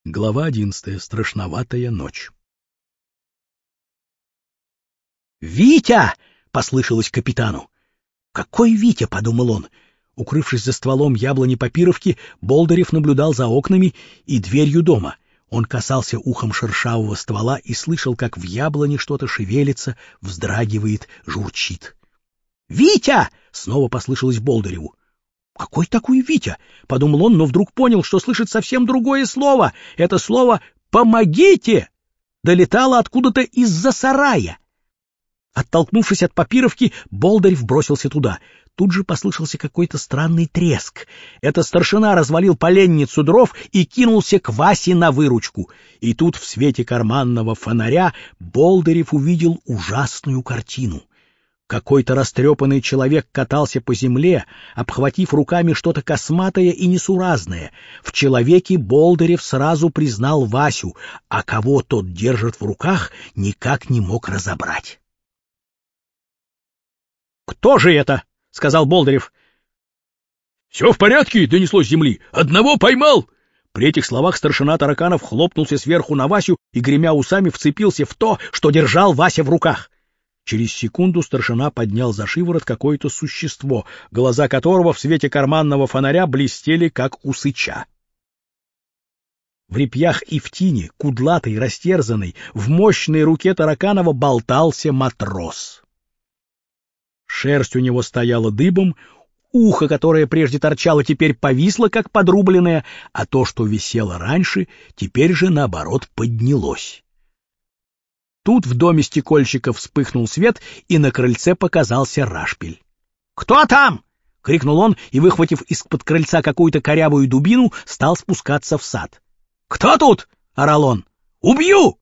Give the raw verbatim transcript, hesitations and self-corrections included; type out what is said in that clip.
Глава одиннадцатая. Страшноватая ночь. «Витя!» — послышалось капитану. «Какой Витя?» — подумал он. Укрывшись за стволом яблони-папировки, Болдырев наблюдал за окнами и дверью дома. Он касался ухом шершавого ствола и слышал, как в яблоне что-то шевелится, вздрагивает, журчит. «Витя!» — снова послышалось Болдыреву. «Какой такой Витя?» — подумал он, но вдруг понял, что слышит совсем другое слово. Это слово «помогите» долетало откуда-то из-за сарая. Оттолкнувшись от папировки, Болдырев бросился туда. Тут же послышался какой-то странный треск. Это старшина развалил поленницу дров и кинулся к Васе на выручку. И тут в свете карманного фонаря Болдырев увидел ужасную картину. Какой-то растрепанный человек катался по земле, обхватив руками что-то косматое и несуразное. В человеке Болдырев сразу признал Васю, а кого тот держит в руках, никак не мог разобрать. «Кто же это?» — сказал Болдырев. «Все в порядке», — донеслось с земли. «Одного поймал!» При этих словах старшина Тараканов хлопнулся сверху на Васю и, гремя усами, вцепился в то, что держал Вася в руках. Через секунду старшина поднял за шиворот какое-то существо, глаза которого в свете карманного фонаря блестели, как у сыча. В репьях и в тине, кудлатый, растерзанный, в мощной руке Тараканова болтался матрос. Шерсть у него стояла дыбом, ухо, которое прежде торчало, теперь повисло, как подрубленное, а то, что висело раньше, теперь же, наоборот, поднялось. Тут в доме стекольщика вспыхнул свет, и на крыльце показался Рашпиль. «Кто там?» — крикнул он и, выхватив из-под крыльца какую-то корявую дубину, стал спускаться в сад. «Кто тут?» — орал он. «Убью!»